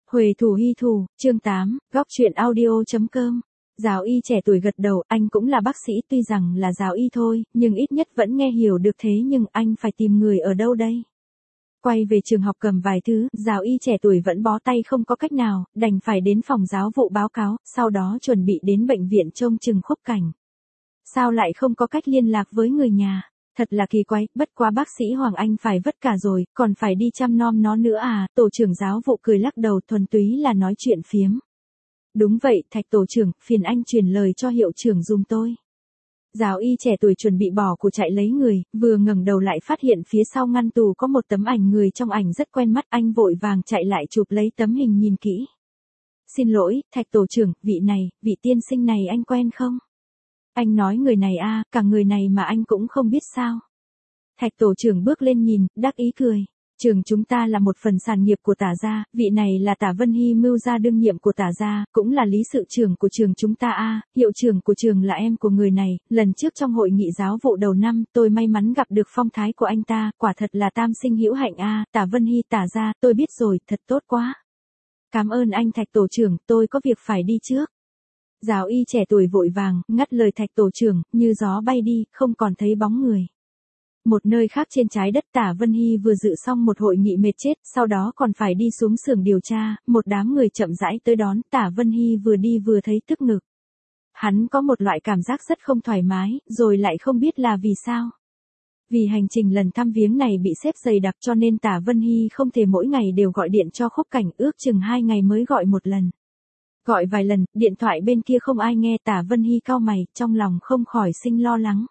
Huề thủ hy thủ, chương 8, góc chuyện audio.com. Giáo y trẻ tuổi gật đầu, anh cũng là bác sĩ, tuy rằng là giáo y thôi, nhưng ít nhất vẫn nghe hiểu được, thế nhưng anh phải tìm người ở đâu đây? Quay về trường học cầm vài thứ, giáo y trẻ tuổi vẫn bó tay không có cách nào, đành phải đến phòng giáo vụ báo cáo, sau đó chuẩn bị đến bệnh viện trông chừng Khúc Cảnh. Sao lại không có cách liên lạc với người nhà? Thật là kỳ quái, bất quá bác sĩ Hoàng Anh phải vất cả rồi, còn phải đi chăm nom nó nữa à? Tổ trưởng giáo vụ cười lắc đầu, thuần túy là nói chuyện phiếm. Đúng vậy, Thạch tổ trưởng, phiền anh truyền lời cho hiệu trưởng giùm tôi. Giáo y trẻ tuổi chuẩn bị bỏ của chạy lấy người, vừa ngẩng đầu lại phát hiện phía sau ngăn tủ có một tấm ảnh người, trong ảnh rất quen mắt, anh vội vàng chạy lại chụp lấy tấm hình nhìn kỹ. Xin lỗi, Thạch tổ trưởng, vị tiên sinh này anh quen không? Anh nói người này à, cả người này mà anh cũng không biết sao. Thạch tổ trưởng bước lên nhìn, đắc ý cười. Trường chúng ta là một phần sản nghiệp của Tả gia, vị này là Tả Vân Hy, mưu gia đương nhiệm của Tả gia, cũng là lý sự trưởng của trường chúng ta à, hiệu trưởng của trường là em của người này, lần trước trong hội nghị giáo vụ đầu năm, tôi may mắn gặp được phong thái của anh ta, quả thật là tam sinh hữu hạnh à, Tả Vân Hy, Tả gia, tôi biết rồi, thật tốt quá. Cảm ơn anh Thạch tổ trưởng, tôi có việc phải đi trước. Giáo y trẻ tuổi vội vàng, ngắt lời Thạch tổ trưởng, như gió bay đi, không còn thấy bóng người. Một nơi khác trên trái đất, Tả Vân Hy vừa dự xong một hội nghị mệt chết, sau đó còn phải đi xuống xưởng điều tra, một đám người chậm rãi tới đón, Tả Vân Hy vừa đi vừa thấy tức ngực. Hắn có một loại cảm giác rất không thoải mái, rồi lại không biết là vì sao. Vì hành trình lần thăm viếng này bị xếp dày đặc cho nên Tả Vân Hy không thể mỗi ngày đều gọi điện cho Khúc Cảnh, ước chừng 2 ngày mới gọi một lần. Gọi vài lần, điện thoại bên kia không ai nghe, Tả Vân Hy cau mày, trong lòng không khỏi sinh lo lắng.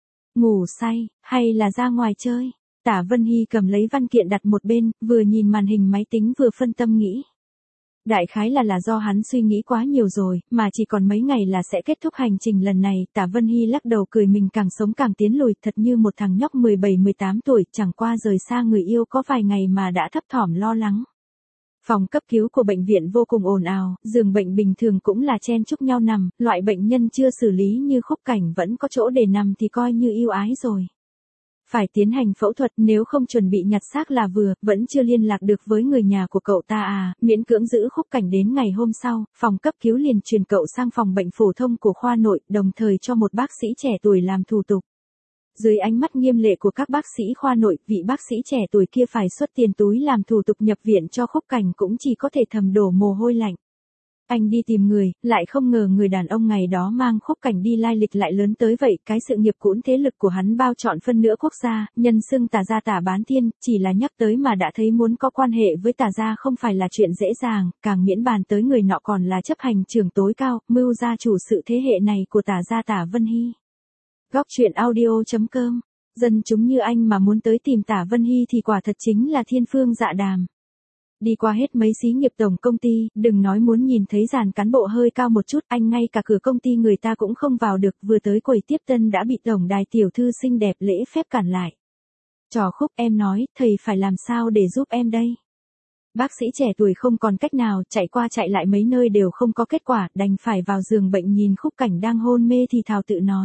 Ngủ say, hay là ra ngoài chơi? Tả Vân Hy cầm lấy văn kiện đặt một bên, vừa nhìn màn hình máy tính vừa phân tâm nghĩ. Đại khái là do hắn suy nghĩ quá nhiều rồi, mà chỉ còn mấy ngày là sẽ kết thúc hành trình lần này. Tả Vân Hy lắc đầu cười, mình càng sống càng tiến lùi, thật như một thằng nhóc 17-18 tuổi, chẳng qua rời xa người yêu có vài ngày mà đã thấp thỏm lo lắng. Phòng cấp cứu của bệnh viện vô cùng ồn ào, giường bệnh bình thường cũng là chen chúc nhau nằm, loại bệnh nhân chưa xử lý như Khúc Cảnh vẫn có chỗ để nằm thì coi như ưu ái rồi. Phải tiến hành phẫu thuật, nếu không chuẩn bị nhặt xác là vừa, vẫn chưa liên lạc được với người nhà của cậu ta à, miễn cưỡng giữ Khúc Cảnh đến ngày hôm sau, phòng cấp cứu liền truyền cậu sang phòng bệnh phổ thông của khoa nội, đồng thời cho một bác sĩ trẻ tuổi làm thủ tục. Dưới ánh mắt nghiêm lệ của các bác sĩ khoa nội, vị bác sĩ trẻ tuổi kia phải xuất tiền túi làm thủ tục nhập viện cho Khúc Cảnh, cũng chỉ có thể thầm đổ mồ hôi lạnh. Anh đi tìm người, lại không ngờ người đàn ông ngày đó mang Khúc Cảnh đi lai lịch lại lớn tới vậy, cái sự nghiệp cũn thế lực của hắn bao trọn phân nửa quốc gia, nhân xưng Tả gia Tả Bán Thiên, chỉ là nhắc tới mà đã thấy muốn có quan hệ với Tả gia không phải là chuyện dễ dàng, càng miễn bàn tới người nọ còn là chấp hành trưởng tối cao, mưu gia chủ sự thế hệ này của Tả gia Tả Vân Hy. Góc chuyện audio.com. Dân chúng như anh mà muốn tới tìm Tả Vân Hy thì quả thật chính là thiên phương dạ đàm. Đi qua hết mấy xí nghiệp tổng công ty, đừng nói muốn nhìn thấy dàn cán bộ hơi cao một chút, anh ngay cả cửa công ty người ta cũng không vào được, vừa tới quầy tiếp tân đã bị tổng đài tiểu thư xinh đẹp lễ phép cản lại. Trò Khúc, em nói, thầy phải làm sao để giúp em đây? Bác sĩ trẻ tuổi không còn cách nào, chạy qua chạy lại mấy nơi đều không có kết quả, đành phải vào giường bệnh nhìn Khúc Cảnh đang hôn mê thì thào tự nói.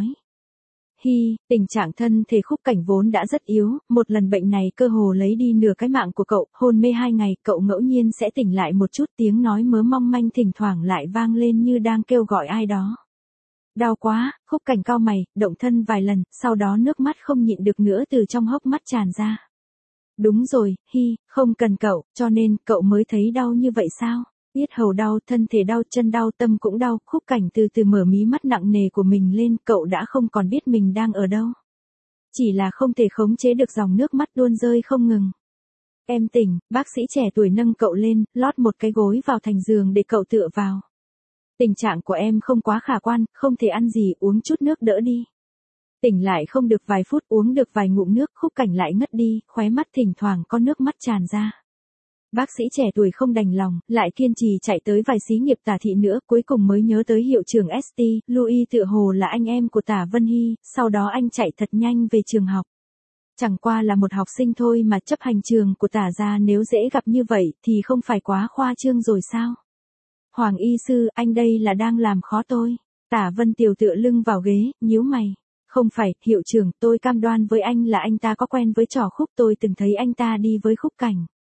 Tình trạng thân thể Khúc Cảnh vốn đã rất yếu, một lần bệnh này cơ hồ lấy đi nửa cái mạng của cậu, hôn mê 2 ngày, cậu ngẫu nhiên sẽ tỉnh lại một chút, tiếng nói mớ mong manh thỉnh thoảng lại vang lên như đang kêu gọi ai đó. Đau quá, Khúc Cảnh cau mày, động thân vài lần, sau đó nước mắt không nhịn được nữa từ trong hốc mắt tràn ra. Đúng rồi, không cần cậu, cho nên cậu mới thấy đau như vậy sao? Yết hầu đau, thân thể đau, chân đau, tâm cũng đau, Khúc Cảnh từ từ mở mí mắt nặng nề của mình lên, cậu đã không còn biết mình đang ở đâu. Chỉ là không thể khống chế được dòng nước mắt tuôn rơi không ngừng. Em tỉnh, bác sĩ trẻ tuổi nâng cậu lên, lót một cái gối vào thành giường để cậu tựa vào. Tình trạng của em không quá khả quan, không thể ăn gì, uống chút nước đỡ đi. Tỉnh lại không được vài phút, uống được vài ngụm nước, Khúc Cảnh lại ngất đi, khóe mắt thỉnh thoảng có nước mắt tràn ra. Bác sĩ trẻ tuổi không đành lòng, lại kiên trì chạy tới vài xí nghiệp Tả thị nữa, cuối cùng mới nhớ tới hiệu trưởng ST, Louis tựa hồ là anh em của Tả Vân Hy, sau đó anh chạy thật nhanh về trường học. Chẳng qua là một học sinh thôi mà chấp hành trường của Tả gia nếu dễ gặp như vậy thì không phải quá khoa trương rồi sao? Hoàng y sư, anh đây là đang làm khó tôi. Tả Vân Tiều tựa lưng vào ghế, nhíu mày. Không phải, hiệu trưởng, tôi cam đoan với anh là anh ta có quen với trò Khúc, tôi từng thấy anh ta đi với Khúc Cảnh.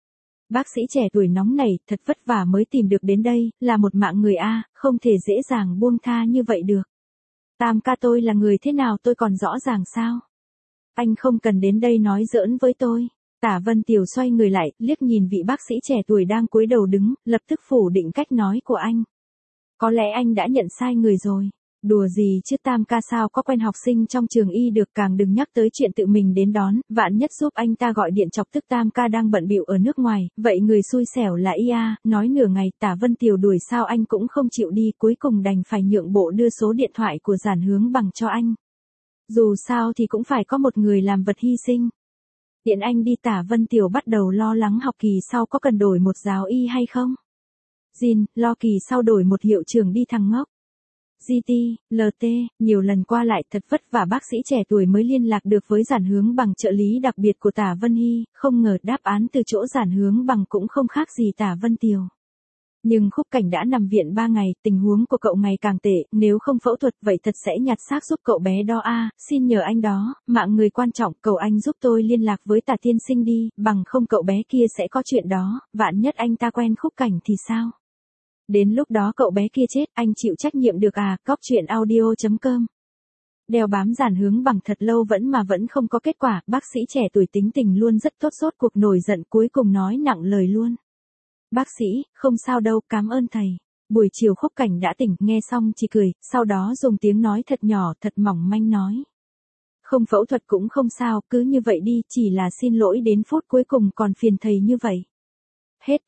Bác sĩ trẻ tuổi nóng này, thật vất vả mới tìm được đến đây, là một mạng người a, không thể dễ dàng buông tha như vậy được. Tam ca tôi là người thế nào tôi còn rõ ràng sao? Anh không cần đến đây nói giỡn với tôi. Tả Vân Tiều xoay người lại, liếc nhìn vị bác sĩ trẻ tuổi đang cúi đầu đứng, lập tức phủ định cách nói của anh. Có lẽ anh đã nhận sai người rồi. Đùa gì chứ Tam ca sao có quen học sinh trong trường y được, càng đừng nhắc tới chuyện tự mình đến đón, vạn nhất giúp anh ta gọi điện chọc tức Tam ca đang bận bịu ở nước ngoài, vậy người xui xẻo là y a. Nói nửa ngày Tả Vân Tiều đuổi sao anh cũng không chịu đi, cuối cùng đành phải nhượng bộ đưa số điện thoại của Giản Hướng Bằng cho anh. Dù sao thì cũng phải có một người làm vật hy sinh. Tiện anh đi Tả Vân Tiều bắt đầu lo lắng học kỳ sau có cần đổi một giáo y hay không. Jin, lo kỳ sau đổi một hiệu trưởng đi thằng ngốc. GT, LT, nhiều lần qua lại thật vất vả bác sĩ trẻ tuổi mới liên lạc được với Giản Hướng Bằng, trợ lý đặc biệt của Tả Vân Hy, không ngờ đáp án từ chỗ Giản Hướng Bằng cũng không khác gì Tả Vân Tiều. Nhưng Khúc Cảnh đã nằm viện 3 ngày, tình huống của cậu ngày càng tệ, nếu không phẫu thuật vậy thật sẽ nhặt xác giúp cậu bé đó a. Xin nhờ anh đó, mạng người quan trọng, cầu anh giúp tôi liên lạc với Tả tiên sinh đi, bằng không cậu bé kia sẽ có chuyện đó, vạn nhất anh ta quen Khúc Cảnh thì sao? Đến lúc đó cậu bé kia chết, anh chịu trách nhiệm được à? Cóc truyện audio.com. Đeo bám Giản Hướng Bằng thật lâu vẫn không có kết quả, bác sĩ trẻ tuổi tính tình luôn rất tốt, rốt cuộc nổi giận cuối cùng nói nặng lời luôn. Bác sĩ, không sao đâu, cảm ơn thầy. Buổi chiều Khúc Cảnh đã tỉnh, nghe xong chỉ cười, sau đó dùng tiếng nói thật nhỏ, thật mỏng manh nói. Không phẫu thuật cũng không sao, cứ như vậy đi, chỉ là xin lỗi đến phút cuối cùng còn phiền thầy như vậy. Hết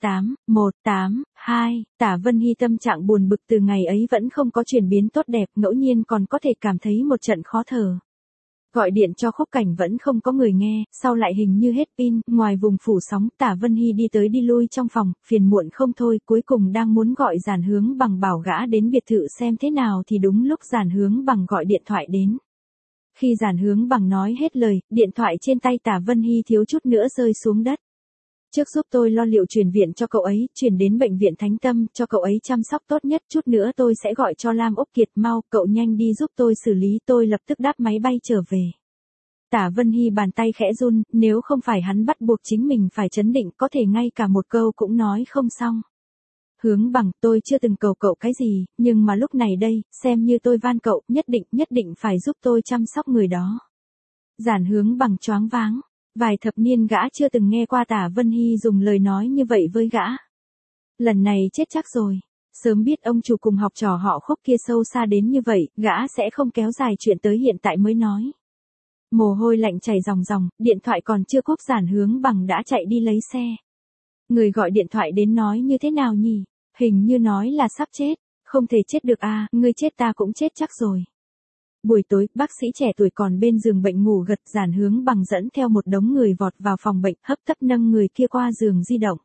8/1/8/2, Tả Vân Hy tâm trạng buồn bực từ ngày ấy vẫn không có chuyển biến tốt đẹp, ngẫu nhiên còn có thể cảm thấy một trận khó thở. Gọi điện cho Khúc Cảnh vẫn không có người nghe, sau lại hình như hết pin, ngoài vùng phủ sóng, Tả Vân Hy đi tới đi lui trong phòng, phiền muộn không thôi, cuối cùng đang muốn gọi Giản Hướng Bằng bảo gã đến biệt thự xem thế nào thì đúng lúc Giản Hướng Bằng gọi điện thoại đến. Khi Giản Hướng Bằng nói hết lời, điện thoại trên tay Tả Vân Hy thiếu chút nữa rơi xuống đất. Trước giúp tôi lo liệu chuyển viện cho cậu ấy, chuyển đến bệnh viện Thánh Tâm, cho cậu ấy chăm sóc tốt nhất, chút nữa tôi sẽ gọi cho Lam Úc Kiệt, mau, cậu nhanh đi giúp tôi xử lý, tôi lập tức đáp máy bay trở về. Tả Vân Hy bàn tay khẽ run, nếu không phải hắn bắt buộc chính mình phải trấn định, có thể ngay cả một câu cũng nói không xong. Hướng Bằng, tôi chưa từng cầu cậu cái gì, nhưng mà lúc này đây, xem như tôi van cậu, nhất định phải giúp tôi chăm sóc người đó. Giản Hướng Bằng choáng váng. Vài thập niên gã chưa từng nghe qua Tả Vân Hy dùng lời nói như vậy với gã. Lần này chết chắc rồi. Sớm biết ông chủ cùng học trò họ Khúc kia sâu xa đến như vậy, gã sẽ không kéo dài chuyện tới hiện tại mới nói. Mồ hôi lạnh chảy ròng ròng, điện thoại còn chưa cúp Giản Hướng Bằng đã chạy đi lấy xe. Người gọi điện thoại đến nói như thế nào nhỉ? Hình như nói là sắp chết. Không thể chết được à, ngươi chết ta cũng chết chắc rồi. Buổi tối, bác sĩ trẻ tuổi còn bên giường bệnh ngủ gật, Giản Hướng Bằng dẫn theo một đống người vọt vào phòng bệnh, hấp tấp nâng người kia qua giường di động.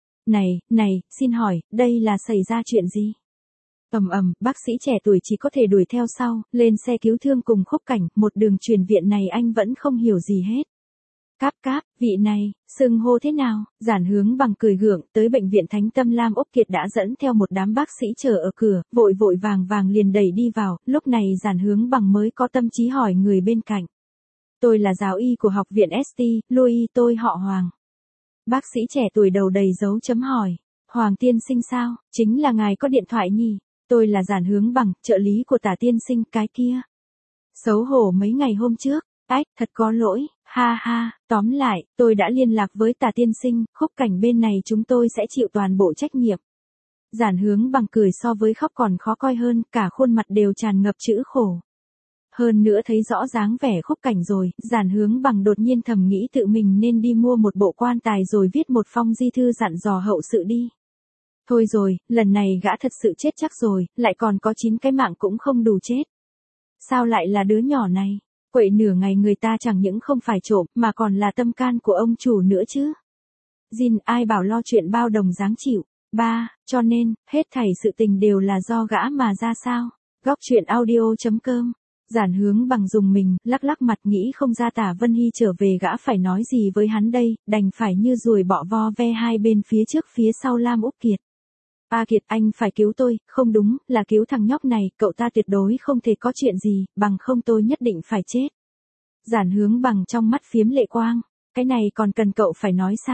Này, xin hỏi, đây là xảy ra chuyện gì? Bác sĩ trẻ tuổi chỉ có thể đuổi theo sau, lên xe cứu thương cùng Khúc Cảnh, một đường chuyển viện này anh vẫn không hiểu gì hết. Cáp, vị này, xưng hô thế nào? Giản Hướng Bằng cười gượng, tới bệnh viện Thánh Tâm Lam Úc Kiệt đã dẫn theo một đám bác sĩ chờ ở cửa, vội vàng liền đẩy đi vào, lúc này Giản Hướng Bằng mới có tâm trí hỏi người bên cạnh. Tôi là giáo y của học viện ST, Louis, tôi họ Hoàng. Bác sĩ trẻ tuổi đầu đầy dấu chấm hỏi. Hoàng tiên sinh sao, chính là ngài có điện thoại nhỉ? Tôi là Giản Hướng Bằng, trợ lý của Tả tiên sinh, cái kia. Xấu hổ mấy ngày hôm trước. Thật có lỗi, ha, tóm lại, tôi đã liên lạc với Tả tiên sinh, Khúc Cảnh bên này chúng tôi sẽ chịu toàn bộ trách nhiệm. Giản Hướng Bằng cười so với khóc còn khó coi hơn, cả khuôn mặt đều tràn ngập chữ khổ. Hơn nữa thấy rõ dáng vẻ Khúc Cảnh rồi, Giản Hướng Bằng đột nhiên thầm nghĩ tự mình nên đi mua một bộ quan tài rồi viết một phong di thư dặn dò hậu sự đi. Thôi rồi, lần này gã thật sự chết chắc rồi, lại còn có 9 cái mạng cũng không đủ chết. Sao lại là đứa nhỏ này? Quậy nửa ngày người ta chẳng những không phải trộm, mà còn là tâm can của ông chủ nữa chứ. Jin, ai bảo lo chuyện bao đồng dáng chịu. Cho nên, hết thảy sự tình đều là do gã mà ra sao. Góc truyện audio.com. Giản Hướng Bằng dùng mình, lắc mặt nghĩ không ra Tả Vân Hy trở về gã phải nói gì với hắn đây, đành phải như ruồi bọ vo ve hai bên phía trước phía sau Lam Úc Kiệt. Kiệt, anh phải cứu tôi, không đúng, là cứu thằng nhóc này, cậu ta tuyệt đối không thể có chuyện gì, bằng không tôi nhất định phải chết. Giản Hướng Bằng trong mắt phiếm lệ quang, cái này còn cần cậu phải nói sao?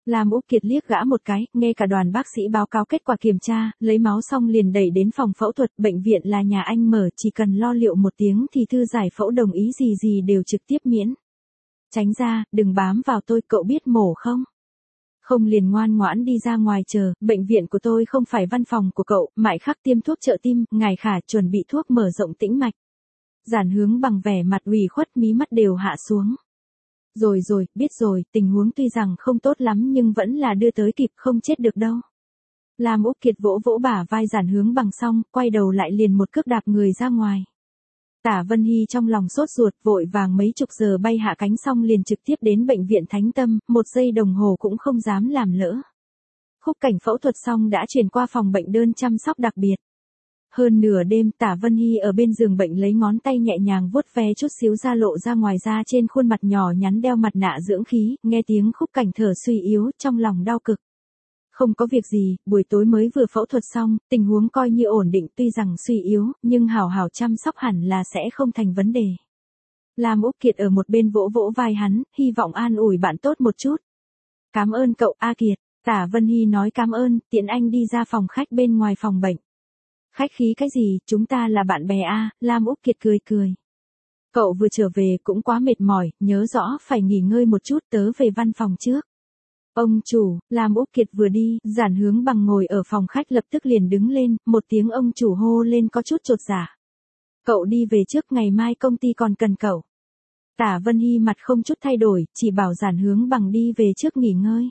Lam Úc Kiệt liếc gã một cái, nghe cả đoàn bác sĩ báo cáo kết quả kiểm tra, lấy máu xong liền đẩy đến phòng phẫu thuật, bệnh viện là nhà anh mở, chỉ cần lo liệu một tiếng thì thư giải phẫu đồng ý gì gì đều trực tiếp miễn. Tránh ra, đừng bám vào tôi, cậu biết mổ không? Không liền ngoan ngoãn đi ra ngoài chờ, bệnh viện của tôi không phải văn phòng của cậu, mãi khắc tiêm thuốc trợ tim, ngài Khả chuẩn bị thuốc mở rộng tĩnh mạch. Giản Hướng bằng vẻ mặt ủy khuất, mí mắt đều hạ xuống. Rồi rồi, biết rồi, tình huống tuy rằng không tốt lắm nhưng vẫn là đưa tới kịp, không chết được đâu. Lam Úc Kiệt vỗ vỗ bả vai Giản Hướng bằng xong, quay đầu lại liền một cước đạp người ra ngoài. Tả Vân Hy trong lòng sốt ruột, vội vàng mấy chục giờ bay hạ cánh xong liền trực tiếp đến bệnh viện Thánh Tâm, 1 giây đồng hồ cũng không dám làm lỡ. Khúc Cảnh phẫu thuật xong đã chuyển qua phòng bệnh đơn chăm sóc đặc biệt. Hơn nửa đêm, Tả Vân Hy ở bên giường bệnh lấy ngón tay nhẹ nhàng vuốt ve chút xíu da lộ ra ngoài da trên khuôn mặt nhỏ nhắn đeo mặt nạ dưỡng khí, nghe tiếng Khúc Cảnh thở suy yếu, trong lòng đau cực. Không có việc gì, buổi tối mới vừa phẫu thuật xong, tình huống coi như ổn định, tuy rằng suy yếu, nhưng hảo hảo chăm sóc hẳn là sẽ không thành vấn đề. Lam Úc Kiệt ở một bên vỗ vỗ vai hắn, hy vọng an ủi bạn tốt một chút. Cảm ơn cậu A Kiệt, Tả Vân Hy nói cảm ơn, tiện anh đi ra phòng khách bên ngoài phòng bệnh. Khách khí cái gì, chúng ta là bạn bè a, Lam Úc Kiệt cười cười. Cậu vừa trở về cũng quá mệt mỏi, nhớ rõ phải nghỉ ngơi một chút, tớ về văn phòng trước. Ông chủ, Lam Úc Kiệt vừa đi, Giản Hướng bằng ngồi ở phòng khách lập tức liền đứng lên, một tiếng ông chủ hô lên có chút chột dạ. Cậu đi về trước, ngày mai công ty còn cần cậu. Tả Vân Hy mặt không chút thay đổi, chỉ bảo Giản Hướng bằng đi về trước nghỉ ngơi.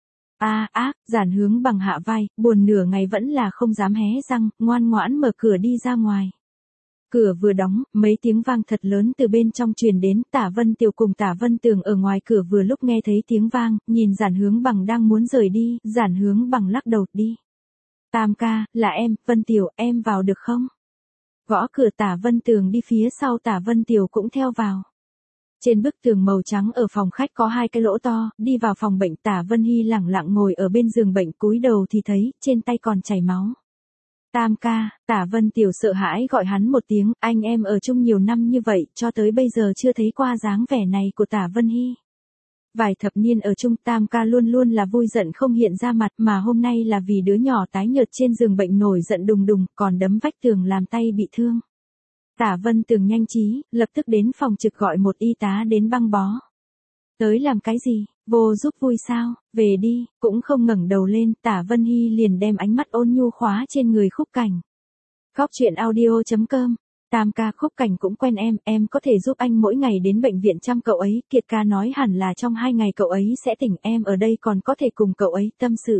Giản Hướng bằng hạ vai, buồn nửa ngày vẫn là không dám hé răng, ngoan ngoãn mở cửa đi ra ngoài. Cửa vừa đóng, mấy tiếng vang thật lớn từ bên trong truyền đến, Tả Vân Tiểu cùng Tả Vân Tường ở ngoài cửa vừa lúc nghe thấy tiếng vang, nhìn Giản Hướng bằng đang muốn rời đi, Giản Hướng bằng lắc đầu, đi. Tam ca, là em, Vân Tiểu, em vào được không? Gõ cửa, Tả Vân Tường đi phía sau, Tả Vân Tiểu cũng theo vào. Trên bức tường màu trắng ở phòng khách có 2 cái lỗ to, đi vào phòng bệnh, Tả Vân Hy lẳng lặng ngồi ở bên giường bệnh, cúi đầu thì thấy, trên tay còn chảy máu. Tam ca, Tả Vân Tiểu sợ hãi gọi hắn một tiếng, anh em ở chung nhiều năm như vậy, cho tới bây giờ chưa thấy qua dáng vẻ này của Tả Vân Hy. Vài thập niên ở chung, Tam ca luôn luôn là vui giận không hiện ra mặt, mà hôm nay là vì đứa nhỏ tái nhợt trên giường bệnh nổi giận đùng đùng, còn đấm vách tường làm tay bị thương. Tả Vân Tường nhanh trí, lập tức đến phòng trực gọi một y tá đến băng bó. Tới làm cái gì, vô giúp vui sao, về đi, cũng không ngẩng đầu lên, Tả Vân Hy liền đem ánh mắt ôn nhu khóa trên người Khúc Cảnh. Góc chuyện audio.com, Tam ca, Khúc Cảnh cũng quen em có thể giúp anh mỗi ngày đến bệnh viện chăm cậu ấy, Kiệt ca nói hẳn là trong 2 ngày cậu ấy sẽ tỉnh, em ở đây còn có thể cùng cậu ấy tâm sự.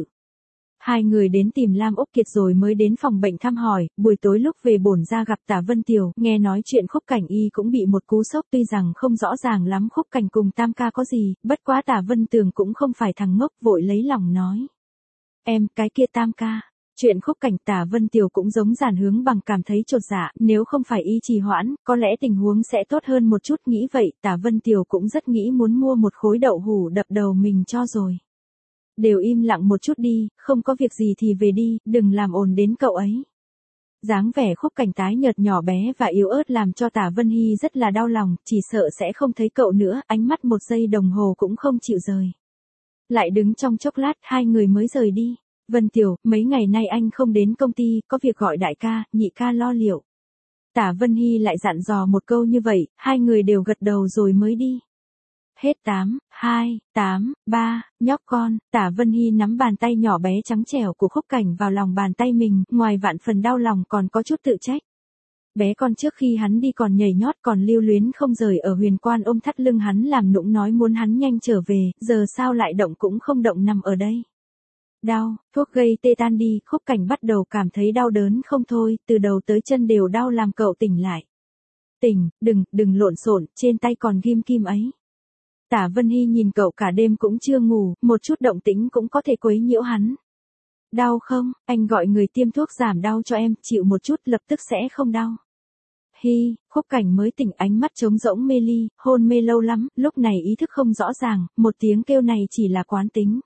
2 người đến tìm Lam Úc Kiệt rồi mới đến phòng bệnh thăm hỏi, buổi tối lúc về bổn ra gặp Tả Vân Tiểu, nghe nói chuyện Khúc Cảnh y cũng bị một cú sốc, tuy rằng không rõ ràng lắm Khúc Cảnh cùng Tam ca có gì, bất quá Tả Vân Tường cũng không phải thằng ngốc, vội lấy lòng nói. Em, cái kia Tam ca. Chuyện Khúc Cảnh, Tả Vân Tiểu cũng giống Giản Hướng bằng cảm thấy chột dạ, nếu không phải y trì hoãn, có lẽ tình huống sẽ tốt hơn một chút, nghĩ vậy, Tả Vân Tiểu cũng rất nghĩ muốn mua một khối đậu hũ đập đầu mình cho rồi. Đều im lặng một chút đi, không có việc gì thì về đi, đừng làm ồn đến cậu ấy. Dáng vẻ Khúc Cảnh tái nhợt nhỏ bé và yếu ớt làm cho Tả Vân Hy rất là đau lòng, chỉ sợ sẽ không thấy cậu nữa, ánh mắt 1 giây đồng hồ cũng không chịu rời. Lại đứng trong chốc lát, 2 người mới rời đi. Vân Tiểu, mấy ngày nay anh không đến công ty, có việc gọi đại ca, nhị ca lo liệu. Tả Vân Hy lại dặn dò một câu như vậy, 2 người đều gật đầu rồi mới đi. Hết 8, 2, 8, 3, nhóc con, Tả Vân Hy nắm bàn tay nhỏ bé trắng trẻo của Khúc Cảnh vào lòng bàn tay mình, ngoài vạn phần đau lòng còn có chút tự trách. Bé con trước khi hắn đi còn nhảy nhót, còn lưu luyến không rời ở Huyền Quan ôm thắt lưng hắn làm nũng nói muốn hắn nhanh trở về, giờ sao lại động cũng không động nằm ở đây. Đau, thuốc gây tê tan đi, Khúc Cảnh bắt đầu cảm thấy đau đớn không thôi, từ đầu tới chân đều đau làm cậu tỉnh lại. Tỉnh, đừng lộn xộn, trên tay còn ghim kim ấy. Tả Vân Hy nhìn cậu cả đêm cũng chưa ngủ, một chút động tĩnh cũng có thể quấy nhiễu hắn. Đau không, anh gọi người tiêm thuốc giảm đau cho em, chịu một chút lập tức sẽ không đau. Hi, Khúc Cảnh mới tỉnh, ánh mắt trống rỗng mê ly, hôn mê lâu lắm, lúc này ý thức không rõ ràng, một tiếng kêu này chỉ là quán tính.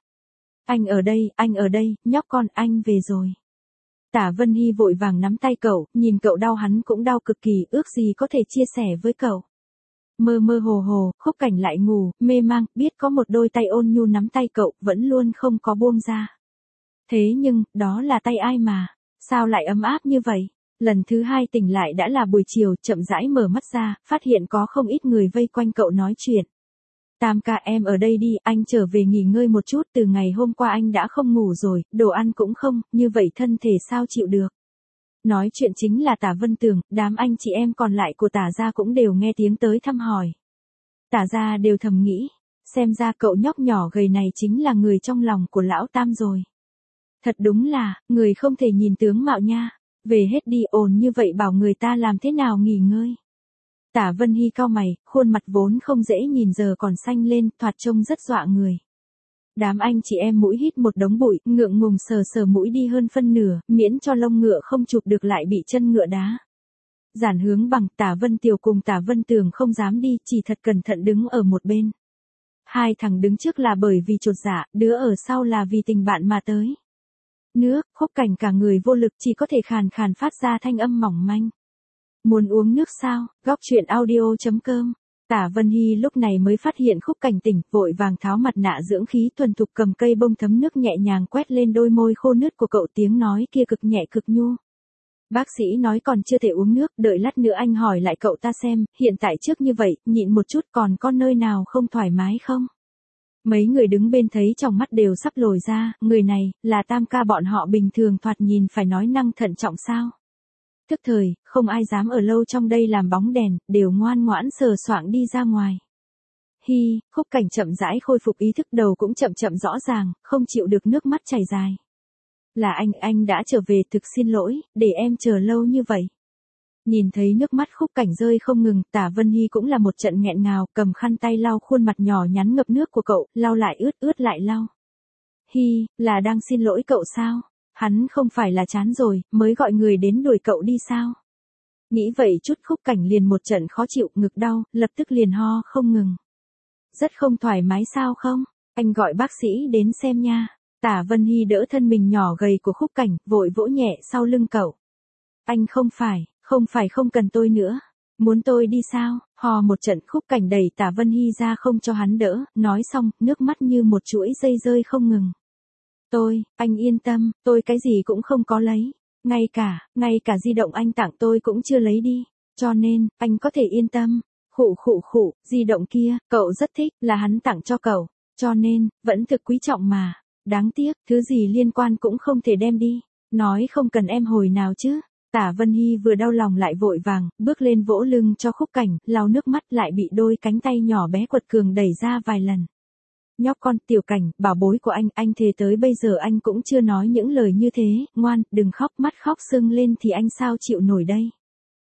Anh ở đây, nhóc con, anh về rồi. Tả Vân Hy vội vàng nắm tay cậu, nhìn cậu đau hắn cũng đau cực kỳ, ước gì có thể chia sẻ với cậu. Mơ mơ hồ hồ, Khúc Cảnh lại ngủ, mê mang, biết có một đôi tay ôn nhu nắm tay cậu, vẫn luôn không có buông ra. Thế nhưng, đó là tay ai mà? Sao lại ấm áp như vậy? Lần thứ hai tỉnh lại đã là buổi chiều, chậm rãi mở mắt ra, phát hiện có không ít người vây quanh cậu nói chuyện. Tam ca em ở đây đi, anh trở về nghỉ ngơi một chút, từ ngày hôm qua anh đã không ngủ rồi, đồ ăn cũng không, như vậy thân thể sao chịu được. Nói chuyện chính là Tả Vân Tường, đám anh chị em còn lại của Tả gia cũng đều nghe tiếng tới thăm hỏi. Tả gia đều thầm nghĩ, xem ra cậu nhóc nhỏ gầy này chính là người trong lòng của lão Tam rồi. Thật đúng là, người không thể nhìn tướng mạo nha, về hết đi ồn như vậy bảo người ta làm thế nào nghỉ ngơi. Tả Vân Hy cau mày, khuôn mặt vốn không dễ nhìn giờ còn xanh lên, thoạt trông rất dọa người. Đám anh chị em mũi hít một đống bụi, ngượng ngùng sờ sờ mũi đi hơn phân nửa, miễn cho lông ngựa không chụp được lại bị chân ngựa đá. Giản Hướng Bằng, Tả Vân Tiều cùng Tả Vân Tường không dám đi, chỉ thật cẩn thận đứng ở một bên. Hai thằng đứng trước là bởi vì chột dạ, đứa ở sau là vì tình bạn mà tới. Nước, Khúc Cảnh cả người vô lực chỉ có thể khàn khàn phát ra thanh âm mỏng manh. Muốn uống nước sao? Góc chuyện audio.com. Tả Vân Hy lúc này mới phát hiện Khúc Cảnh tỉnh, vội vàng tháo mặt nạ dưỡng khí thuần thục cầm cây bông thấm nước nhẹ nhàng quét lên đôi môi khô nứt của cậu, tiếng nói kia cực nhẹ cực nhu. Bác sĩ nói còn chưa thể uống nước, đợi lát nữa anh hỏi lại cậu ta xem, hiện tại trước như vậy, nhịn một chút còn có nơi nào không thoải mái không? Mấy người đứng bên thấy trong mắt đều sắp lồi ra, người này, là Tam ca bọn họ bình thường thoạt nhìn phải nói năng thận trọng sao? Tức thời, không ai dám ở lâu trong đây làm bóng đèn, đều ngoan ngoãn sờ soạng đi ra ngoài. Hi, Khúc Cảnh chậm rãi khôi phục ý thức, đầu cũng chậm chậm rõ ràng, không chịu được nước mắt chảy dài. Là anh đã trở về, thực xin lỗi, để em chờ lâu như vậy. Nhìn thấy nước mắt Khúc Cảnh rơi không ngừng, Tả Vân Hy cũng là một trận nghẹn ngào, cầm khăn tay lau khuôn mặt nhỏ nhắn ngập nước của cậu, lau lại ướt lại lau. Hi, là đang xin lỗi cậu sao? Hắn không phải là chán rồi, mới gọi người đến đuổi cậu đi sao? Nghĩ vậy chút Khúc Cảnh liền một trận khó chịu, ngực đau, lập tức liền ho không ngừng. Rất không thoải mái sao không? Anh gọi bác sĩ đến xem nha. Tả Vân Hy đỡ thân mình nhỏ gầy của Khúc Cảnh, vội vỗ nhẹ sau lưng cậu. Anh không phải không cần tôi nữa. Muốn tôi đi sao? Hò một trận, Khúc Cảnh đẩy Tả Vân Hy ra không cho hắn đỡ, nói xong, nước mắt như một chuỗi dây rơi không ngừng. Anh yên tâm, tôi cái gì cũng không có lấy. Ngay cả di động anh tặng tôi cũng chưa lấy đi. Cho nên, anh có thể yên tâm. Khụ, di động kia, cậu rất thích, là hắn tặng cho cậu. Cho nên, vẫn thực quý trọng mà. Đáng tiếc, thứ gì liên quan cũng không thể đem đi. Nói không cần em hồi nào chứ. Tả Vân Hy vừa đau lòng lại vội vàng, bước lên vỗ lưng cho Khúc Cảnh, lau nước mắt lại bị đôi cánh tay nhỏ bé quật cường đẩy ra vài lần. Nhóc con, Tiểu Cảnh, bảo bối của anh thề tới bây giờ anh cũng chưa nói những lời như thế, ngoan, đừng khóc, mắt khóc sưng lên thì anh sao chịu nổi đây.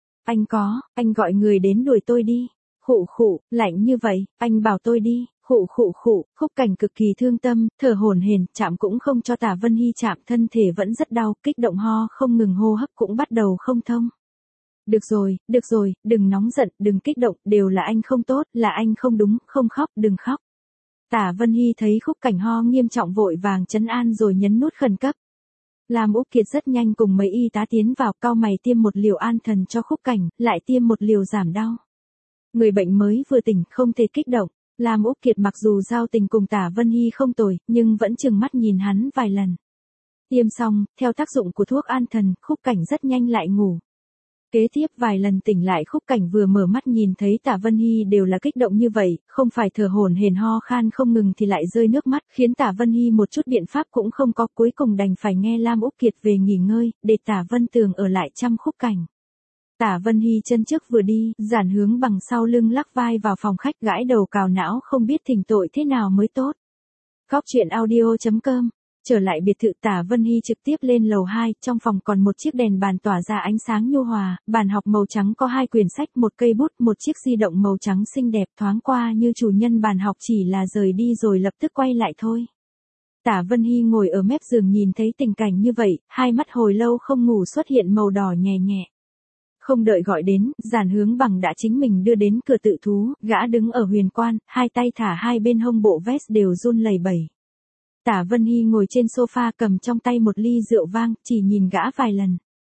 Anh gọi người đến đuổi tôi đi. Khụ, lạnh như vậy, anh bảo tôi đi. Khụ, Khúc Cảnh cực kỳ thương tâm, thở hổn hển, chạm cũng không cho Tả Vân Hy chạm, thân thể vẫn rất đau, kích động ho không ngừng, hô hấp cũng bắt đầu không thông. Được rồi, đừng nóng giận, đừng kích động, đều là anh không tốt, là anh không đúng, không khóc, đừng khóc. Tả Vân Hy thấy Khúc Cảnh ho nghiêm trọng vội vàng trấn an rồi nhấn nút khẩn cấp. Lam Úc Kiệt rất nhanh cùng mấy y tá tiến vào, cau mày tiêm một liều an thần cho Khúc Cảnh, lại tiêm một liều giảm đau. Người bệnh mới vừa tỉnh, không thể kích động. Lam Úc Kiệt mặc dù giao tình cùng Tả Vân Hy không tồi, nhưng vẫn trừng mắt nhìn hắn vài lần. Tiêm xong, theo tác dụng của thuốc an thần, Khúc Cảnh rất nhanh lại ngủ. Kế tiếp vài lần tỉnh lại, Khúc Cảnh vừa mở mắt nhìn thấy Tả Vân Hy đều là kích động như vậy, không phải thở hổn hển ho khan không ngừng thì lại rơi nước mắt, khiến Tả Vân Hy một chút biện pháp cũng không có, cuối cùng đành phải nghe Lam Úc Kiệt về nghỉ ngơi, để Tả Vân Tường ở lại chăm Khúc Cảnh. Tả Vân Hy chân trước vừa đi, Giản Hướng Bằng sau lưng lắc vai vào phòng khách, gãi đầu cào não không biết thỉnh tội thế nào mới tốt. Góc chuyện audio.com. Trở lại biệt thự, Tả Vân Hy trực tiếp lên lầu 2, trong phòng còn một chiếc đèn bàn tỏa ra ánh sáng nhu hòa, bàn học màu trắng có 2 quyển sách, một cây bút, một chiếc di động màu trắng xinh đẹp, thoáng qua như chủ nhân bàn học chỉ là rời đi rồi lập tức quay lại thôi. Tả Vân Hy ngồi ở mép giường nhìn thấy tình cảnh như vậy, hai mắt hồi lâu không ngủ xuất hiện màu đỏ nhẹ nhẹ. Không đợi gọi đến, Giản Hướng Bằng đã chính mình đưa đến cửa tự thú, gã đứng ở huyền quan, hai tay thả hai bên hông bộ vest đều run lẩy bẩy. Tả Vân Hy ngồi trên sofa cầm trong tay một ly rượu vang, chỉ nhìn gã vài lần.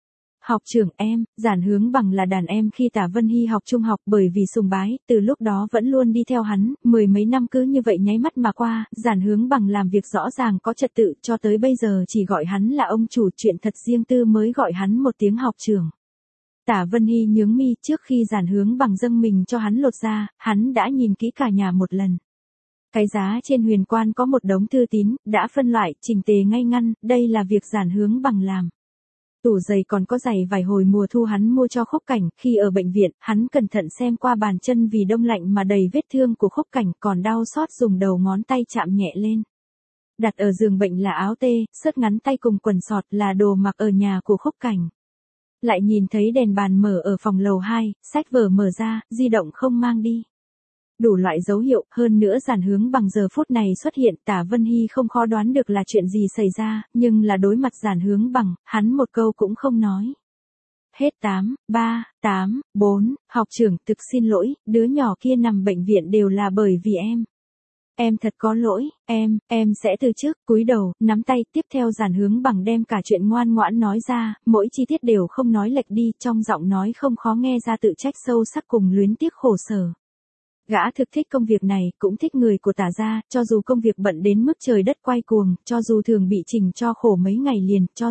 Học trưởng em, Giản Hướng Bằng là đàn em khi Tả Vân Hy học trung học, bởi vì sùng bái, từ lúc đó vẫn luôn đi theo hắn, mười mấy năm cứ như vậy nháy mắt mà qua, Giản Hướng Bằng làm việc rõ ràng có trật tự, cho tới bây giờ chỉ gọi hắn là ông chủ, chuyện thật riêng tư mới gọi hắn một tiếng học trưởng. Tả Vân Hy nhướng mi, trước khi Giản Hướng Bằng dâng mình cho hắn lột ra, hắn đã nhìn kỹ cả nhà một lần. Cái giá trên huyền quan có một đống thư tín, đã phân loại, chỉnh tề ngay ngăn, đây là việc Giản Hướng Bằng làm. Tủ giày còn có giày vải hồi mùa thu hắn mua cho Khúc Cảnh, khi ở bệnh viện, hắn cẩn thận xem qua bàn chân vì đông lạnh mà đầy vết thương của Khúc Cảnh, còn đau xót dùng đầu ngón tay chạm nhẹ lên. Đặt ở giường bệnh là áo tê, sớt ngắn tay cùng quần sọt là đồ mặc ở nhà của Khúc Cảnh. Lại nhìn thấy đèn bàn mở ở phòng lầu 2, sách vở mở ra, di động không mang đi. Đủ loại dấu hiệu, hơn nữa Giản Hướng Bằng giờ phút này xuất hiện, Tả Vân Hy không khó đoán được là chuyện gì xảy ra, nhưng là đối mặt Giản Hướng Bằng, hắn một câu cũng không nói. Hết 8, 3, 8, 4, học trưởng, thực xin lỗi, đứa nhỏ kia nằm bệnh viện đều là bởi vì em. Em thật có lỗi, em sẽ từ chức, cúi đầu, nắm tay, tiếp theo Giản Hướng Bằng đem cả chuyện ngoan ngoãn nói ra, mỗi chi tiết đều không nói lệch đi, trong giọng nói không khó nghe ra tự trách sâu sắc cùng luyến tiếc khổ sở. Gã thực thích công việc này, cũng thích người của Tả gia, cho dù công việc bận đến mức trời đất quay cuồng, cho dù thường bị Trình cho khổ mấy ngày liền, cho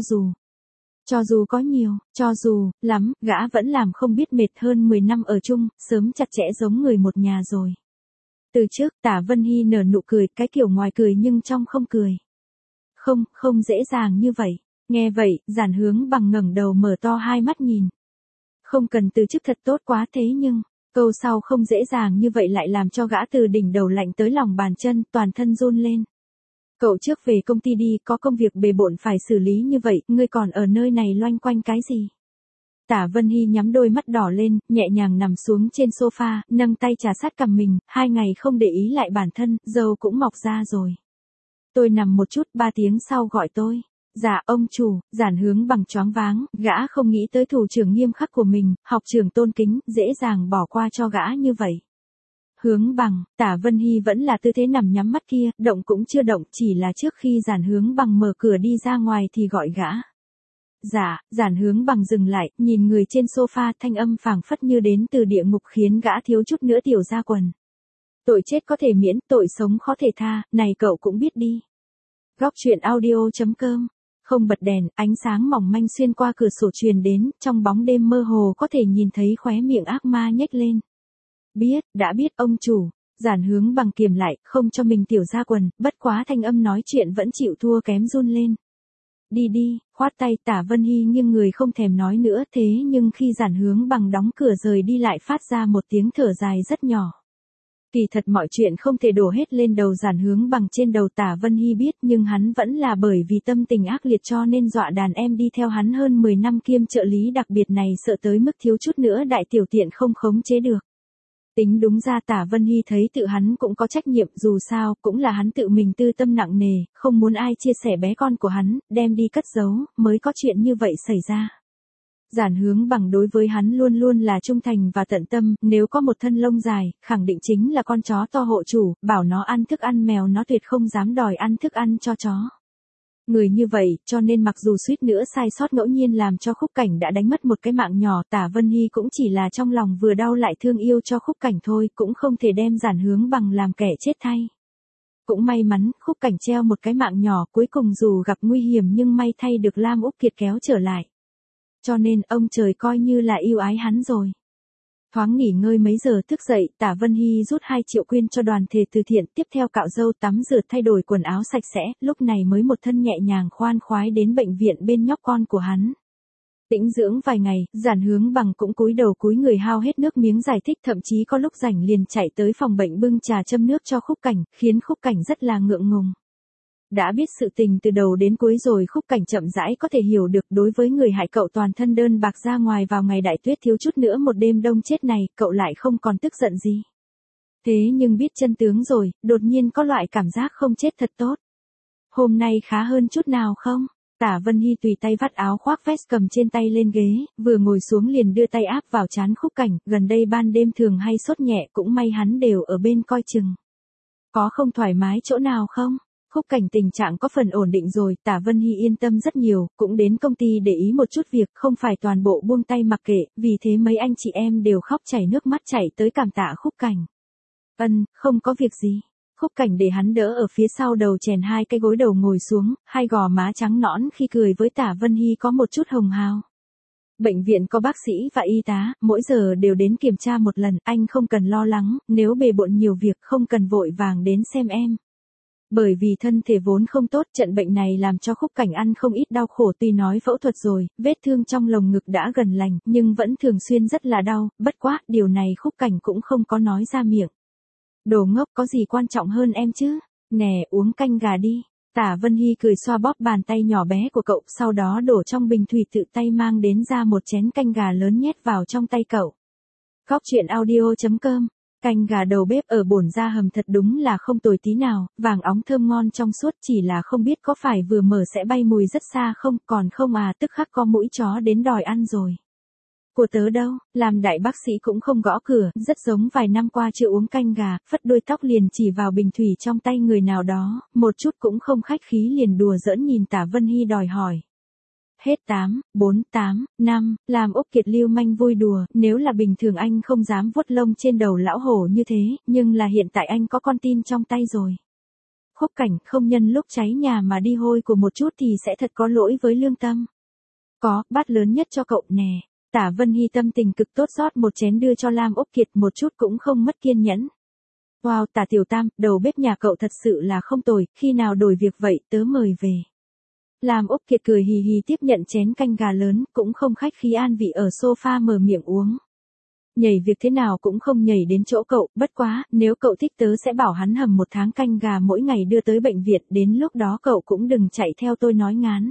dù có nhiều, cho dù, lắm, gã vẫn làm không biết mệt, hơn 10 năm ở chung, sớm chặt chẽ giống người một nhà rồi. Từ trước, Tả Vân Hy nở nụ cười, cái kiểu ngoài cười nhưng trong không cười. Không dễ dàng như vậy. Nghe vậy, Giản Hướng Bằng ngẩng đầu mở to hai mắt nhìn. Không cần từ chức thật tốt quá thế nhưng, câu sau không dễ dàng như vậy lại làm cho gã từ đỉnh đầu lạnh tới lòng bàn chân, toàn thân run lên. Cậu trước về công ty đi, có công việc bề bộn phải xử lý như vậy, ngươi còn ở nơi này loanh quanh cái gì? Tả Vân Hy nhắm đôi mắt đỏ lên, nhẹ nhàng nằm xuống trên sofa, nâng tay trà sát cằm mình, 2 ngày không để ý lại bản thân, râu cũng mọc ra rồi. Tôi nằm một chút, 3 tiếng sau gọi tôi. Dạ ông chủ, Giản Hướng Bằng choáng váng, gã không nghĩ tới thủ trưởng nghiêm khắc của mình, học trưởng tôn kính, dễ dàng bỏ qua cho gã như vậy. Hướng Bằng, Tả Vân Hy vẫn là tư thế nằm nhắm mắt kia, động cũng chưa động, chỉ là trước khi Giản Hướng Bằng mở cửa đi ra ngoài thì gọi gã. Dạ, Giản Hướng Bằng dừng lại, nhìn người trên sofa, thanh âm phảng phất như đến từ địa ngục khiến gã thiếu chút nữa tiểu ra quần. Tội chết có thể miễn, tội sống khó thể tha, này cậu cũng biết đi. Góc truyện audio.com. Không bật đèn, ánh sáng mỏng manh xuyên qua cửa sổ truyền đến, trong bóng đêm mơ hồ có thể nhìn thấy khóe miệng ác ma nhếch lên. Đã biết ông chủ. Giản Hướng Bằng kiềm lại, không cho mình tiểu ra quần, bất quá thanh âm nói chuyện vẫn chịu thua kém run lên. Đi, khoát tay. Tả Vân Hy nghiêng người không thèm nói nữa, thế nhưng khi Giản Hướng Bằng đóng cửa rời đi lại phát ra một tiếng thở dài rất nhỏ. Kỳ thật mọi chuyện không thể đổ hết lên đầu Giản Hướng Bằng, trên đầu Tả Vân Hy biết, nhưng hắn vẫn là bởi vì tâm tình ác liệt cho nên dọa đàn em đi theo hắn hơn 10 năm, kiêm trợ lý đặc biệt này sợ tới mức thiếu chút nữa đại tiểu tiện không khống chế được. Tính đúng ra Tả Vân Hy thấy tự hắn cũng có trách nhiệm, dù sao, cũng là hắn tự mình tư tâm nặng nề, không muốn ai chia sẻ bé con của hắn, đem đi cất giấu, mới có chuyện như vậy xảy ra. Giản Hướng Bằng đối với hắn luôn luôn là trung thành và tận tâm, nếu có một thân lông dài, khẳng định chính là con chó to hộ chủ, bảo nó ăn thức ăn mèo nó tuyệt không dám đòi ăn thức ăn cho chó. Người như vậy, cho nên mặc dù suýt nữa sai sót ngẫu nhiên làm cho Khúc Cảnh đã đánh mất một cái mạng nhỏ, Tả Vân Hy cũng chỉ là trong lòng vừa đau lại thương yêu cho Khúc Cảnh thôi, cũng không thể đem Giản Hướng Bằng làm kẻ chết thay. Cũng may mắn, Khúc Cảnh treo một cái mạng nhỏ, cuối cùng dù gặp nguy hiểm nhưng may thay được Lam Úc Kiệt kéo trở lại. Cho nên, ông trời coi như là yêu ái hắn rồi. Thoáng nghỉ ngơi mấy giờ thức dậy, Tả Vân Hy rút 2 triệu quyên cho đoàn thể từ thiện, tiếp theo cạo râu, tắm rửa, thay đổi quần áo sạch sẽ, lúc này mới một thân nhẹ nhàng khoan khoái đến bệnh viện bên nhóc con của hắn. Tĩnh dưỡng vài ngày, Giản Hướng Bằng cũng cúi đầu cúi người hao hết nước miếng giải thích, thậm chí có lúc rảnh liền chạy tới phòng bệnh bưng trà châm nước cho Khúc Cảnh, khiến Khúc Cảnh rất là ngượng ngùng. Đã biết sự tình từ đầu đến cuối rồi, Khúc Cảnh chậm rãi có thể hiểu được, đối với người hại cậu toàn thân đơn bạc ra ngoài vào ngày đại tuyết thiếu chút nữa một đêm đông chết này, cậu lại không còn tức giận gì. Thế nhưng biết chân tướng rồi, đột nhiên có loại cảm giác không chết thật tốt. Hôm nay khá hơn chút nào không? Tả Vân Hy tùy tay vắt áo khoác vest cầm trên tay lên ghế, vừa ngồi xuống liền đưa tay áp vào trán Khúc Cảnh, gần đây ban đêm thường hay sốt nhẹ, cũng may hắn đều ở bên coi chừng. Có không thoải mái chỗ nào không? Khúc Cảnh tình trạng có phần ổn định rồi, Tả Vân Hy yên tâm rất nhiều, cũng đến công ty để ý một chút việc, không phải toàn bộ buông tay mặc kệ, vì thế mấy anh chị em đều khóc chảy nước mắt chạy tới cảm tạ Khúc Cảnh. Không có việc gì. Khúc Cảnh để hắn đỡ ở phía sau đầu chèn hai cái gối đầu ngồi xuống, hai gò má trắng nõn khi cười với Tả Vân Hy có một chút hồng hào. Bệnh viện có bác sĩ và y tá, mỗi giờ đều đến kiểm tra một lần, anh không cần lo lắng, nếu bề bộn nhiều việc không cần vội vàng đến xem em. Bởi vì thân thể vốn không tốt, trận bệnh này làm cho Khúc Cảnh ăn không ít đau khổ, tuy nói phẫu thuật rồi, vết thương trong lồng ngực đã gần lành, nhưng vẫn thường xuyên rất là đau, bất quá, điều này Khúc Cảnh cũng không có nói ra miệng. Đồ ngốc, có gì quan trọng hơn em chứ? Nè, uống canh gà đi. Tả Vân Hy cười xoa bóp bàn tay nhỏ bé của cậu, sau đó đổ trong bình thủy tự tay mang đến ra một chén canh gà lớn nhét vào trong tay cậu. Góc truyện audio.com. Canh gà đầu bếp ở bổn ra hầm thật đúng là không tồi tí nào, vàng óng thơm ngon trong suốt, chỉ là không biết có phải vừa mở sẽ bay mùi rất xa không, còn không à, tức khắc có mũi chó đến đòi ăn rồi. Của tớ đâu, làm đại bác sĩ cũng không gõ cửa, rất giống vài năm qua chưa uống canh gà, phất đuôi tóc liền chỉ vào bình thủy trong tay người nào đó, một chút cũng không khách khí liền đùa giỡn nhìn Tả Vân Hy đòi hỏi. Hết 8, 4, 8, 5, làm Úc Kiệt lưu manh vui đùa, nếu là bình thường anh không dám vuốt lông trên đầu lão hổ như thế, nhưng là hiện tại anh có con tin trong tay rồi. Khúc Cảnh, không nhân lúc cháy nhà mà đi hôi của một chút thì sẽ thật có lỗi với lương tâm. Có, bát lớn nhất cho cậu nè. Tả Vân Hy tâm tình cực tốt rót một chén đưa cho Lam Úc Kiệt, một chút cũng không mất kiên nhẫn. Wow, Tả Tiểu Tam, đầu bếp nhà cậu thật sự là không tồi, khi nào đổi việc vậy tớ mời về. Lam Úc Kiệt cười hì hì tiếp nhận chén canh gà lớn, cũng không khách khí an vị ở sofa mở miệng uống. Nhảy việc thế nào cũng không nhảy đến chỗ cậu, bất quá, nếu cậu thích tớ sẽ bảo hắn hầm 1 tháng canh gà mỗi ngày đưa tới bệnh viện, đến lúc đó cậu cũng đừng chạy theo tôi nói ngán.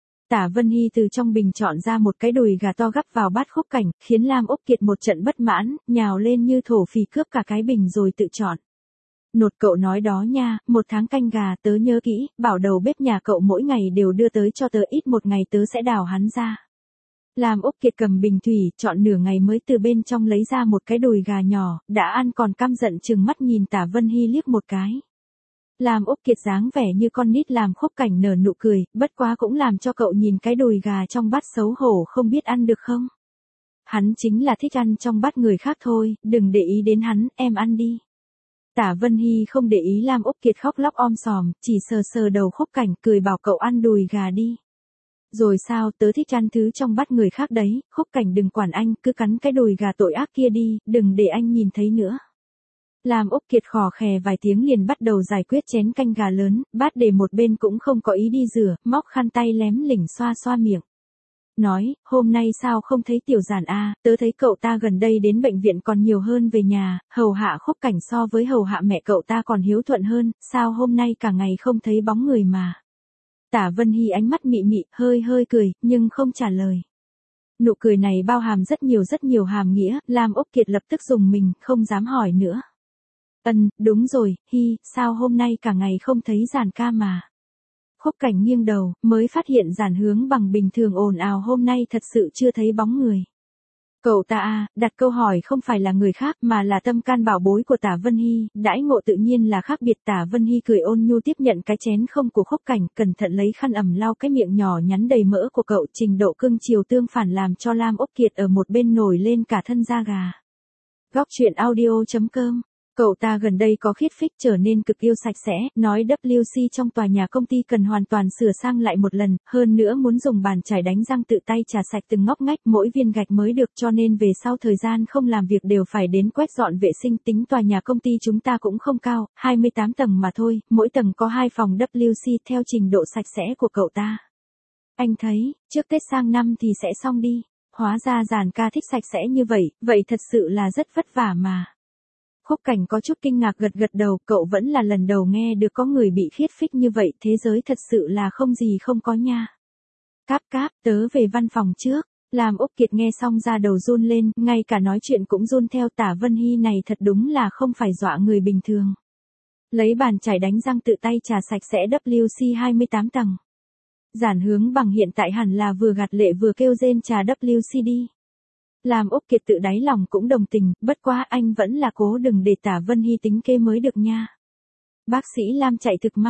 Tả Vân Hy từ trong bình chọn ra một cái đùi gà to gắp vào bát Khúc Cảnh, khiến Lam Úc Kiệt một trận bất mãn, nhào lên như thổ phỉ cướp cả cái bình rồi tự chọn. Nột cậu nói đó nha, 1 tháng canh gà tớ nhớ kỹ, bảo đầu bếp nhà cậu mỗi ngày đều đưa tới cho tớ, ít một ngày tớ sẽ đào hắn ra. Lam Úc Kiệt cầm bình thủy, chọn nửa ngày mới từ bên trong lấy ra một cái đùi gà nhỏ, đã ăn còn căm giận trừng mắt nhìn Tả Vân Hy liếc một cái. Lam Úc Kiệt dáng vẻ như con nít làm Khúc Cảnh nở nụ cười, bất quá cũng làm cho cậu nhìn cái đùi gà trong bát xấu hổ không biết ăn được không. Hắn chính là thích ăn trong bát người khác thôi, đừng để ý đến hắn, em ăn đi. Tả Vân Hy không để ý Lam Úc Kiệt khóc lóc om sòm, chỉ sờ sờ đầu Khúc Cảnh cười bảo cậu ăn đùi gà đi. Rồi sao, tớ thích ăn thứ trong bát người khác đấy, Khúc Cảnh đừng quản anh, cứ cắn cái đùi gà tội ác kia đi, đừng để anh nhìn thấy nữa. Lam Úc Kiệt khò khè vài tiếng liền bắt đầu giải quyết chén canh gà lớn, bát để một bên cũng không có ý đi rửa, móc khăn tay lém lỉnh xoa xoa miệng. Nói, hôm nay sao không thấy Tiểu Giản a, tớ thấy cậu ta gần đây đến bệnh viện còn nhiều hơn về nhà, hầu hạ Khúc Cảnh so với hầu hạ mẹ cậu ta còn hiếu thuận hơn, sao hôm nay cả ngày không thấy bóng người mà. Tả Vân Hy ánh mắt mị mị, hơi hơi cười, nhưng không trả lời. Nụ cười này bao hàm rất nhiều hàm nghĩa, Lam Úc Kiệt lập tức rùng mình, không dám hỏi nữa. Đúng rồi, Hy, sao hôm nay cả ngày không thấy Giản ca mà. Khúc Cảnh nghiêng đầu, mới phát hiện Giản Hướng Bằng bình thường ồn ào hôm nay thật sự chưa thấy bóng người. Cậu ta đặt câu hỏi không phải là người khác mà là tâm can bảo bối của Tả Vân Hy, đãi ngộ tự nhiên là khác biệt. Tả Vân Hy cười ôn nhu tiếp nhận cái chén không của Khúc Cảnh, cẩn thận lấy khăn ẩm lau cái miệng nhỏ nhắn đầy mỡ của cậu, trình độ cưng chiều tương phản làm cho Lam Úc Kiệt ở một bên nổi lên cả thân da gà. Góc truyện audio.com. Cậu ta gần đây có khiết phích trở nên cực yêu sạch sẽ, nói WC trong tòa nhà công ty cần hoàn toàn sửa sang lại một lần, hơn nữa muốn dùng bàn chải đánh răng tự tay chà sạch từng ngóc ngách mỗi viên gạch mới được, cho nên về sau thời gian không làm việc đều phải đến quét dọn vệ sinh. Tính tòa nhà công ty chúng ta cũng không cao, 28 tầng mà thôi, mỗi tầng có 2 phòng WC theo trình độ sạch sẽ của cậu ta. Anh thấy, trước Tết sang năm thì sẽ xong đi, hóa ra Giản ca thích sạch sẽ như vậy thật sự là rất vất vả mà. Khúc Cảnh có chút kinh ngạc gật gật đầu, cậu vẫn là lần đầu nghe được có người bị khiết phích như vậy, thế giới thật sự là không gì không có nha. Cáp, tớ về văn phòng trước. Lam Úc Kiệt nghe xong da đầu run lên, ngay cả nói chuyện cũng run theo. Tả Vân Hy này thật đúng là không phải dọa người bình thường. Lấy bàn chải đánh răng tự tay chà sạch sẽ WC 28 tầng. Giản Hướng Bằng hiện tại hẳn là vừa gạt lệ vừa kêu rên trà WC đi. Lam Úc Kiệt tự đáy lòng cũng đồng tình, bất quá anh vẫn là cố đừng để Tả Vân Hy tính kê mới được nha. Bác sĩ Lam chạy thực mau.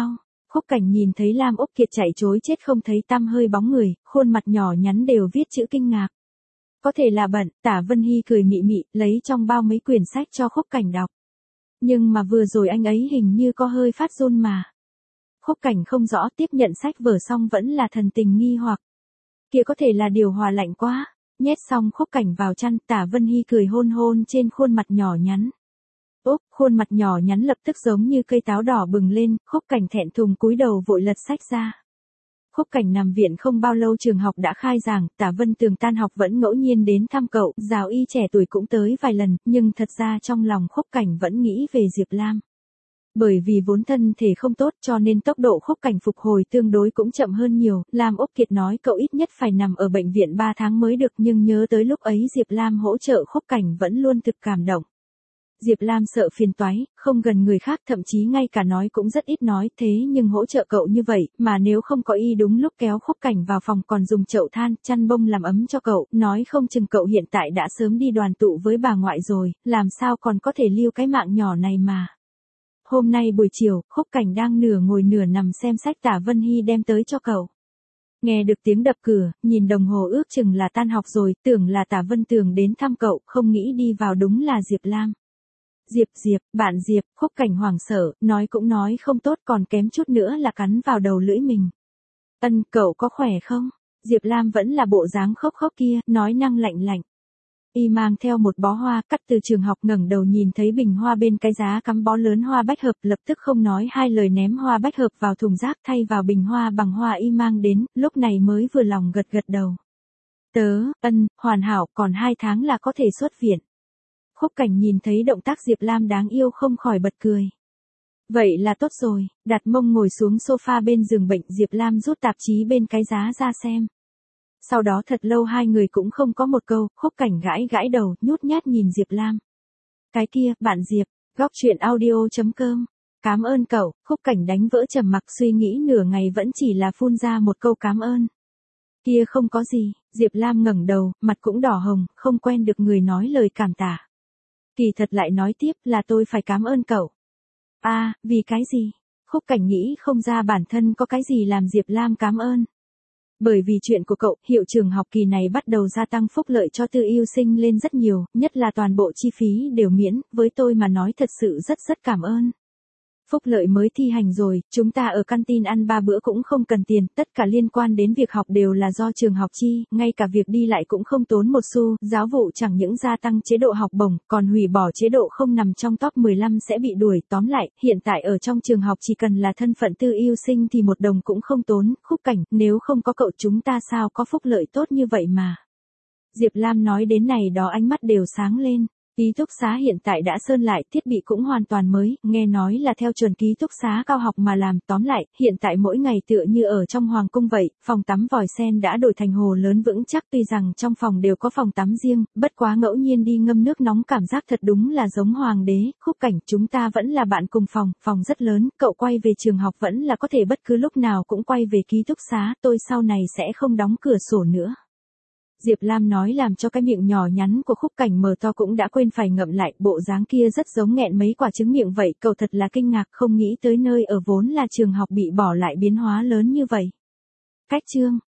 Khúc Cảnh nhìn thấy Lam Úc Kiệt chạy trối chết không thấy tăm hơi bóng người, khuôn mặt nhỏ nhắn đều viết chữ kinh ngạc. Có thể là bận, Tả Vân Hy cười mị mị, lấy trong bao mấy quyển sách cho Khúc Cảnh đọc. Nhưng mà vừa rồi anh ấy hình như có hơi phát run mà. Khúc Cảnh không rõ, tiếp nhận sách vở xong vẫn là thần tình nghi hoặc. Kia có thể là điều hòa lạnh quá. Nhét xong Khúc Cảnh vào chăn, Tả Vân Hy cười hôn hôn trên khuôn mặt nhỏ nhắn. Úp, khuôn mặt nhỏ nhắn lập tức giống như cây táo đỏ bừng lên, Khúc Cảnh thẹn thùng cúi đầu vội lật sách ra. Khúc Cảnh nằm viện không bao lâu trường học đã khai giảng, Tả Vân Tường tan học vẫn ngẫu nhiên đến thăm cậu, giáo y trẻ tuổi cũng tới vài lần, nhưng thật ra trong lòng Khúc Cảnh vẫn nghĩ về Diệp Lam. Bởi vì vốn thân thể không tốt cho nên tốc độ Khúc Cảnh phục hồi tương đối cũng chậm hơn nhiều, Lam Úc Kiệt nói cậu ít nhất phải nằm ở bệnh viện 3 tháng mới được, nhưng nhớ tới lúc ấy Diệp Lam hỗ trợ Khúc Cảnh vẫn luôn thực cảm động. Diệp Lam sợ phiền toái, không gần người khác, thậm chí ngay cả nói cũng rất ít nói, thế nhưng hỗ trợ cậu như vậy, mà nếu không có y đúng lúc kéo Khúc Cảnh vào phòng còn dùng chậu than, chăn bông làm ấm cho cậu, nói không chừng cậu hiện tại đã sớm đi đoàn tụ với bà ngoại rồi, làm sao còn có thể lưu cái mạng nhỏ này mà. Hôm nay buổi chiều, Khúc Cảnh đang nửa ngồi nửa nằm xem sách Tả Vân Hy đem tới cho cậu. Nghe được tiếng đập cửa, nhìn đồng hồ ước chừng là tan học rồi, tưởng là Tả Vân Tường đến thăm cậu, không nghĩ đi vào đúng là Diệp Lam. Diệp, bạn Diệp, Khúc Cảnh hoảng sợ, nói cũng nói không tốt còn kém chút nữa là cắn vào đầu lưỡi mình. Cậu có khỏe không? Diệp Lam vẫn là bộ dáng khóc kia, nói năng lạnh lạnh. Y mang theo một bó hoa cắt từ trường học, ngẩng đầu nhìn thấy bình hoa bên cái giá cắm bó lớn hoa bách hợp, lập tức không nói hai lời ném hoa bách hợp vào thùng rác thay vào bình hoa bằng hoa y mang đến, lúc này mới vừa lòng gật đầu. Hoàn hảo, còn 2 tháng là có thể xuất viện. Khúc Cảnh nhìn thấy động tác Diệp Lam đáng yêu không khỏi bật cười. Vậy là tốt rồi, đặt mông ngồi xuống sofa bên giường bệnh, Diệp Lam rút tạp chí bên cái giá ra xem. Sau đó thật lâu hai người cũng không có một câu, Khúc Cảnh gãi đầu, nhút nhát nhìn Diệp Lam. Cái kia, bạn Diệp, góc chuyện audio.com. Cám ơn cậu, Khúc Cảnh đánh vỡ trầm mặc, suy nghĩ nửa ngày vẫn chỉ là phun ra một câu cám ơn. Kia không có gì, Diệp Lam ngẩng đầu, mặt cũng đỏ hồng, không quen được người nói lời cảm tạ. Kỳ thật lại nói tiếp là tôi phải cảm ơn cậu. Vì cái gì? Khúc Cảnh nghĩ không ra bản thân có cái gì làm Diệp Lam cảm ơn. Bởi vì chuyện của cậu, hiệu trường học kỳ này bắt đầu gia tăng phúc lợi cho tư yêu sinh lên rất nhiều, nhất là toàn bộ chi phí đều miễn, với tôi mà nói thật sự rất cảm ơn. Phúc lợi mới thi hành rồi, chúng ta ở canteen ăn 3 bữa cũng không cần tiền, tất cả liên quan đến việc học đều là do trường học chi, ngay cả việc đi lại cũng không tốn một xu, giáo vụ chẳng những gia tăng chế độ học bổng, còn hủy bỏ chế độ không nằm trong top 15 sẽ bị đuổi, tóm lại, hiện tại ở trong trường học chỉ cần là thân phận tư yêu sinh thì 1 đồng cũng không tốn. Khúc Cảnh, nếu không có cậu chúng ta sao có phúc lợi tốt như vậy mà. Diệp Lam nói đến này đó ánh mắt đều sáng lên. Ký túc xá hiện tại đã sơn lại, thiết bị cũng hoàn toàn mới, nghe nói là theo chuẩn ký túc xá cao học mà làm, tóm lại, hiện tại mỗi ngày tựa như ở trong hoàng cung vậy, phòng tắm vòi sen đã đổi thành hồ lớn vững chắc, tuy rằng trong phòng đều có phòng tắm riêng, bất quá ngẫu nhiên đi ngâm nước nóng cảm giác thật đúng là giống hoàng đế. Khúc Cảnh, chúng ta vẫn là bạn cùng phòng rất lớn, cậu quay về trường học vẫn là có thể bất cứ lúc nào cũng quay về ký túc xá, tôi sau này sẽ không đóng cửa sổ nữa. Diệp Lam nói làm cho cái miệng nhỏ nhắn của Khúc Cảnh mở to cũng đã quên phải ngậm lại, bộ dáng kia rất giống nghẹn mấy quả trứng miệng vậy, cậu thật là kinh ngạc, không nghĩ tới nơi ở vốn là trường học bị bỏ lại biến hóa lớn như vậy. Cách chương